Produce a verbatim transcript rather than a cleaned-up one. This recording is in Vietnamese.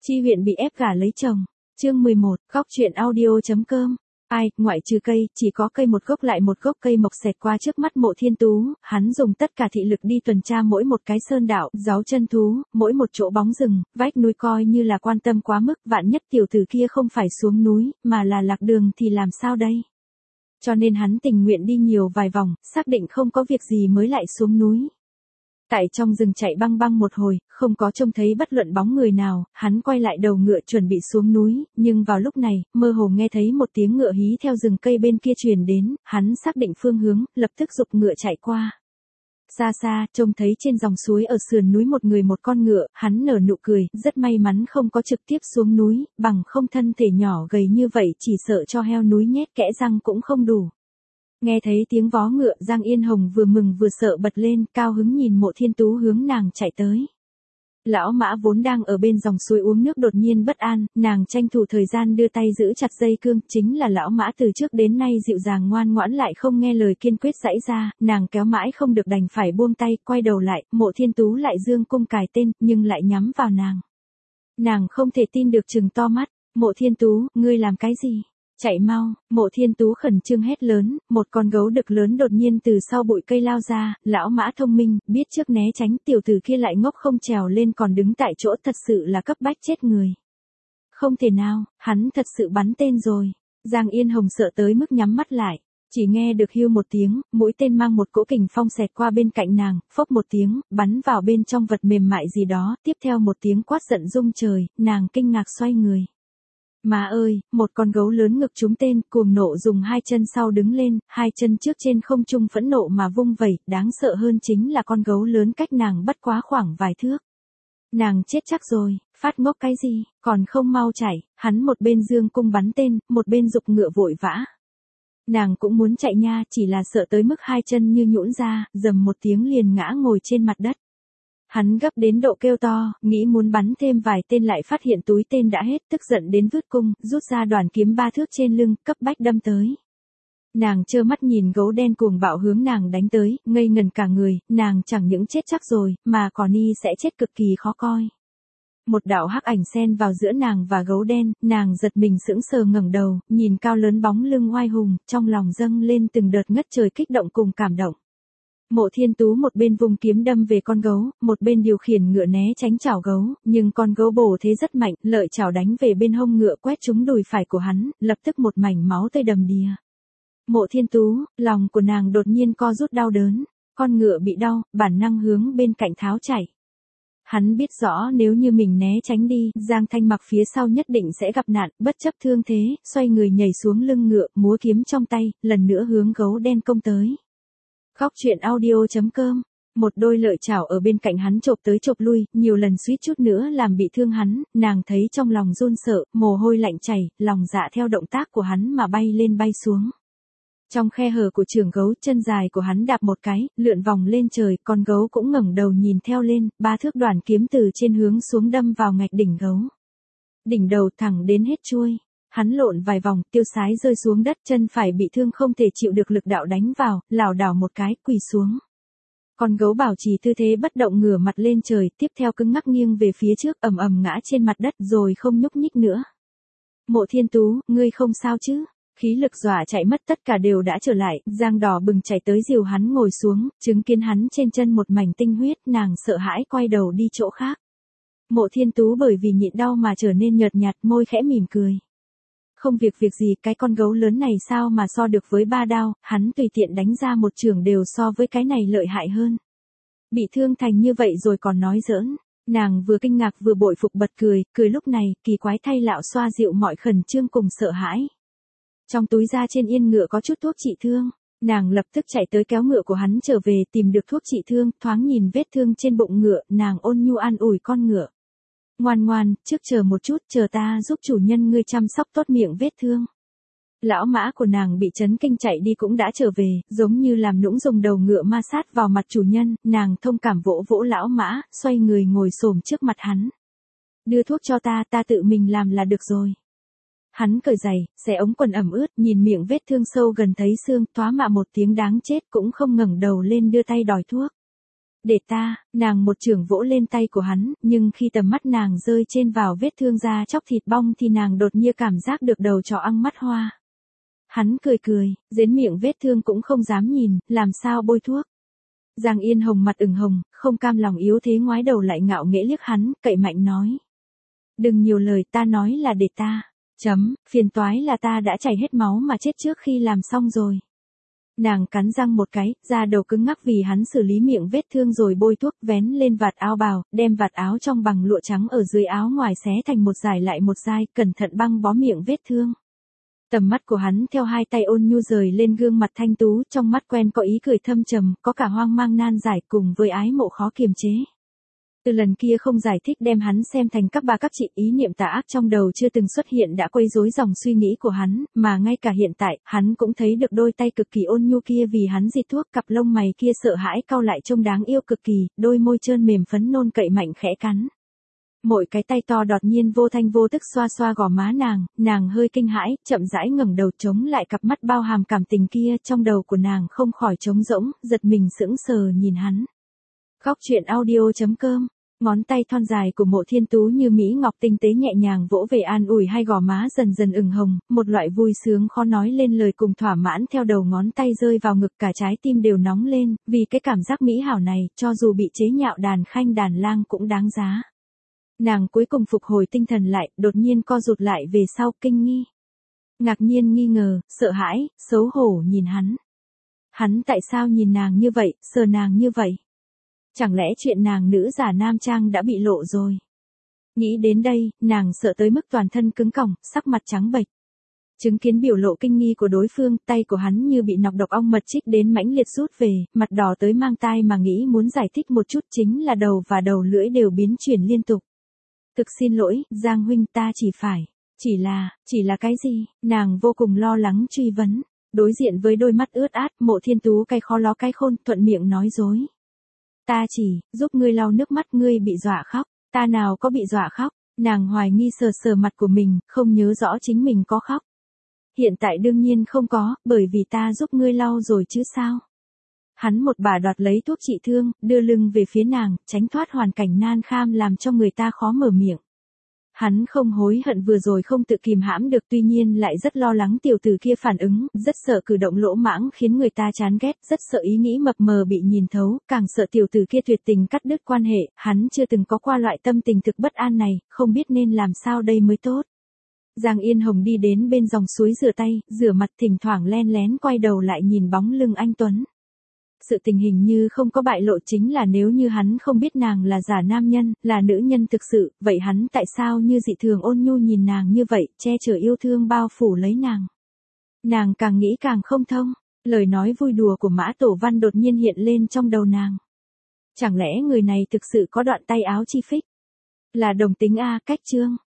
Chi huyện bị ép gả lấy chồng. Chương mười một, góc truyện audio.com. Ai, ngoại trừ cây, chỉ có cây một gốc lại một gốc cây mọc xẹt qua trước mắt Mộ Thiên Tú, hắn dùng tất cả thị lực đi tuần tra mỗi một cái sơn đạo, giáo chân thú, mỗi một chỗ bóng rừng, vách núi coi như là quan tâm quá mức, vạn nhất tiểu tử kia không phải xuống núi, mà là lạc đường thì làm sao đây? Cho nên hắn tình nguyện đi nhiều vài vòng, xác định không có việc gì mới lại xuống núi. Tại trong rừng chạy băng băng một hồi, không có trông thấy bất luận bóng người nào, hắn quay lại đầu ngựa chuẩn bị xuống núi, nhưng vào lúc này, mơ hồ nghe thấy một tiếng ngựa hí theo rừng cây bên kia truyền đến, hắn xác định phương hướng, lập tức giục ngựa chạy qua. Xa xa, trông thấy trên dòng suối ở sườn núi một người một con ngựa, hắn nở nụ cười, rất may mắn không có trực tiếp xuống núi, bằng không thân thể nhỏ gầy như vậy chỉ sợ cho heo núi nhét kẽ răng cũng không đủ. Nghe thấy tiếng vó ngựa, Giang Yên Hồng vừa mừng vừa sợ bật lên, cao hứng nhìn Mộ Thiên Tú hướng nàng chạy tới. Lão mã vốn đang ở bên dòng suối uống nước đột nhiên bất an, nàng tranh thủ thời gian đưa tay giữ chặt dây cương, chính là lão mã từ trước đến nay dịu dàng ngoan ngoãn lại không nghe lời kiên quyết giãy ra, nàng kéo mãi không được đành phải buông tay, quay đầu lại, Mộ Thiên Tú lại dương cung cài tên, nhưng lại nhắm vào nàng. Nàng không thể tin được trừng to mắt, Mộ Thiên Tú, ngươi làm cái gì? Chạy mau, Mộ Thiên Tú khẩn trương hét lớn, một con gấu đực lớn đột nhiên từ sau bụi cây lao ra, lão mã thông minh, biết trước né tránh, tiểu tử kia lại ngốc không trèo lên còn đứng tại chỗ, thật sự là cấp bách chết người. Không thể nào, hắn thật sự bắn tên rồi. Giang Yên Hồng sợ tới mức nhắm mắt lại, chỉ nghe được hiu một tiếng, mũi tên mang một cỗ kình phong xẹt qua bên cạnh nàng, phốc một tiếng, bắn vào bên trong vật mềm mại gì đó, tiếp theo một tiếng quát giận rung trời, nàng kinh ngạc xoay người. Má ơi, một con gấu lớn ngực trúng tên, cuồng nộ dùng hai chân sau đứng lên, hai chân trước trên không trung phẫn nộ mà vung vẩy, đáng sợ hơn chính là con gấu lớn cách nàng bất quá khoảng vài thước. Nàng chết chắc rồi, phát ngốc cái gì, còn không mau chạy, hắn một bên dương cung bắn tên, một bên giục ngựa vội vã. Nàng cũng muốn chạy nha, chỉ là sợ tới mức hai chân như nhũn ra, dầm một tiếng liền ngã ngồi trên mặt đất. Hắn gấp đến độ kêu to, nghĩ muốn bắn thêm vài tên lại phát hiện túi tên đã hết, tức giận đến vứt cung, rút ra đoàn kiếm ba thước trên lưng, cấp bách đâm tới. Nàng trơ mắt nhìn gấu đen cuồng bạo hướng nàng đánh tới, ngây ngần cả người, nàng chẳng những chết chắc rồi, mà còn y sẽ chết cực kỳ khó coi. Một đạo hắc ảnh xen vào giữa nàng và gấu đen, nàng giật mình sững sờ ngẩng đầu, nhìn cao lớn bóng lưng oai hùng, trong lòng dâng lên từng đợt ngất trời kích động cùng cảm động. Mộ Thiên Tú một bên vùng kiếm đâm về con gấu, một bên điều khiển ngựa né tránh chảo gấu, nhưng con gấu bổ thế rất mạnh, lợi chảo đánh về bên hông ngựa quét trúng đùi phải của hắn, lập tức một mảnh máu tươi đầm đìa. Mộ Thiên Tú, lòng của nàng đột nhiên co rút đau đớn, con ngựa bị đau, bản năng hướng bên cạnh tháo chạy. Hắn biết rõ nếu như mình né tránh đi, Giang Thanh Mặc phía sau nhất định sẽ gặp nạn, bất chấp thương thế, xoay người nhảy xuống lưng ngựa, múa kiếm trong tay, lần nữa hướng gấu đen công tới. Góc truyện audio.com. Một đôi lợi chảo ở bên cạnh hắn chộp tới chộp lui, nhiều lần suýt chút nữa làm bị thương hắn, nàng thấy trong lòng run sợ, mồ hôi lạnh chảy, lòng dạ theo động tác của hắn mà bay lên bay xuống. Trong khe hở của trường gấu, chân dài của hắn đạp một cái, lượn vòng lên trời, con gấu cũng ngẩng đầu nhìn theo lên, ba thước đoàn kiếm từ trên hướng xuống đâm vào ngạch đỉnh gấu. Đỉnh đầu thẳng đến hết chuôi. Hắn lộn vài vòng, tiêu sái rơi xuống đất, chân phải bị thương không thể chịu được lực đạo đánh vào, lảo đảo một cái, quỳ xuống. Con gấu bảo trì tư thế bất động ngửa mặt lên trời, tiếp theo cứng ngắc nghiêng về phía trước, ầm ầm ngã trên mặt đất rồi không nhúc nhích nữa. Mộ Thiên Tú, ngươi không sao chứ? Khí lực dọa chạy mất tất cả đều đã trở lại, Giang Đỏ bừng chạy tới dìu hắn ngồi xuống, chứng kiến hắn trên chân một mảnh tinh huyết, nàng sợ hãi quay đầu đi chỗ khác. Mộ Thiên Tú bởi vì nhịn đau mà trở nên nhợt nhạt, môi khẽ mỉm cười. Không việc việc gì, cái con gấu lớn này sao mà so được với ba đao, hắn tùy tiện đánh ra một chưởng đều so với cái này lợi hại hơn. Bị thương thành như vậy rồi còn nói giỡn, nàng vừa kinh ngạc vừa bội phục bật cười, cười lúc này, kỳ quái thay lão xoa dịu mọi khẩn trương cùng sợ hãi. Trong túi da trên yên ngựa có chút thuốc trị thương, nàng lập tức chạy tới kéo ngựa của hắn trở về tìm được thuốc trị thương, thoáng nhìn vết thương trên bụng ngựa, nàng ôn nhu an ủi con ngựa. Ngoan ngoan, trước chờ một chút, chờ ta giúp chủ nhân ngươi chăm sóc tốt miệng vết thương. Lão mã của nàng bị chấn kinh chạy đi cũng đã trở về, giống như làm nũng dùng đầu ngựa ma sát vào mặt chủ nhân, nàng thông cảm vỗ vỗ lão mã, xoay người ngồi xổm trước mặt hắn. Đưa thuốc cho ta, ta tự mình làm là được rồi. Hắn cởi giày, xẻ ống quần ẩm ướt, nhìn miệng vết thương sâu gần thấy xương, thoá mạ một tiếng đáng chết cũng không ngẩng đầu lên đưa tay đòi thuốc. Để ta, nàng một chưởng vỗ lên tay của hắn, nhưng khi tầm mắt nàng rơi trên vào vết thương da chóc thịt bong thì nàng đột nhiên cảm giác được đầu chó ăn mắt hoa. Hắn cười cười, dến miệng vết thương cũng không dám nhìn, làm sao bôi thuốc. Giang Yên Hồng mặt ửng hồng, không cam lòng yếu thế ngoái đầu lại ngạo nghễ liếc hắn, cậy mạnh nói. Đừng nhiều lời, ta nói là để ta. Chấm, phiền toái là ta đã chảy hết máu mà chết trước khi làm xong rồi. Nàng cắn răng một cái, da đầu cứng ngắc vì hắn xử lý miệng vết thương rồi bôi thuốc, vén lên vạt áo bào, đem vạt áo trong bằng lụa trắng ở dưới áo ngoài xé thành một dải lại một dai, cẩn thận băng bó miệng vết thương. Tầm mắt của hắn theo hai tay ôn nhu rời lên gương mặt thanh tú, trong mắt quen có ý cười thâm trầm, có cả hoang mang nan giải cùng với ái mộ khó kiềm chế. Từ lần kia không giải thích đem hắn xem thành các bà các chị, ý niệm tà ác trong đầu chưa từng xuất hiện đã quấy rối dòng suy nghĩ của hắn, mà ngay cả hiện tại, hắn cũng thấy được đôi tay cực kỳ ôn nhu kia vì hắn di thuốc, cặp lông mày kia sợ hãi cau lại trông đáng yêu cực kỳ, đôi môi trơn mềm phấn nôn cậy mạnh khẽ cắn. Mỗi cái tay to đột nhiên vô thanh vô tức xoa xoa gò má nàng, nàng hơi kinh hãi, chậm rãi ngẩng đầu chống lại cặp mắt bao hàm cảm tình kia, trong đầu của nàng không khỏi trống rỗng, giật mình sững sờ nhìn hắn. Góc truyện audio chấm com. Ngón tay thon dài của Mộ Thiên Tú như mỹ ngọc tinh tế nhẹ nhàng vỗ về an ủi hai gò má dần dần ửng hồng, một loại vui sướng khó nói lên lời cùng thỏa mãn theo đầu ngón tay rơi vào ngực, cả trái tim đều nóng lên, vì cái cảm giác mỹ hảo này, cho dù bị chế nhạo đàn khanh đàn lang cũng đáng giá. Nàng cuối cùng phục hồi tinh thần lại, đột nhiên co rụt lại về sau, kinh nghi. Ngạc nhiên nghi ngờ, sợ hãi, xấu hổ nhìn hắn. Hắn tại sao nhìn nàng như vậy, sờ nàng như vậy? Chẳng lẽ chuyện nàng nữ giả nam trang đã bị lộ rồi? Nghĩ đến đây, nàng sợ tới mức toàn thân cứng còng, sắc mặt trắng bệch. Chứng kiến biểu lộ kinh nghi của đối phương, tay của hắn như bị nọc độc ong mật chích đến mãnh liệt rút về, mặt đỏ tới mang tai mà nghĩ muốn giải thích một chút, chính là đầu và đầu lưỡi đều biến chuyển liên tục. Thực xin lỗi, Giang huynh, ta chỉ phải, chỉ là, chỉ là cái gì? Nàng vô cùng lo lắng truy vấn. Đối diện với đôi mắt ướt át, Mộ Thiên Tú cay khó ló cái khôn, thuận miệng nói dối. Ta chỉ, giúp ngươi lau nước mắt, ngươi bị dọa khóc. Ta nào có bị dọa khóc? Nàng hoài nghi sờ sờ mặt của mình, không nhớ rõ chính mình có khóc. Hiện tại đương nhiên không có, bởi vì ta giúp ngươi lau rồi chứ sao? Hắn một bà đoạt lấy thuốc trị thương, đưa lưng về phía nàng, tránh thoát hoàn cảnh nan kham làm cho người ta khó mở miệng. Hắn không hối hận vừa rồi không tự kìm hãm được, tuy nhiên lại rất lo lắng tiểu tử kia phản ứng, rất sợ cử động lỗ mãng khiến người ta chán ghét, rất sợ ý nghĩ mập mờ bị nhìn thấu, càng sợ tiểu tử kia tuyệt tình cắt đứt quan hệ, hắn chưa từng có qua loại tâm tình thực bất an này, không biết nên làm sao đây mới tốt. Giang Yên Hồng đi đến bên dòng suối rửa tay, rửa mặt, thỉnh thoảng len lén quay đầu lại nhìn bóng lưng anh Tuấn. Sự tình hình như không có bại lộ, chính là nếu như hắn không biết nàng là giả nam nhân, là nữ nhân thực sự, vậy hắn tại sao như dị thường ôn nhu nhìn nàng như vậy, che chở yêu thương bao phủ lấy nàng. Nàng càng nghĩ càng không thông, lời nói vui đùa của Mã Tổ Văn đột nhiên hiện lên trong đầu nàng. Chẳng lẽ người này thực sự có đoạn tay áo chi phích? Là đồng tính a, cách trương.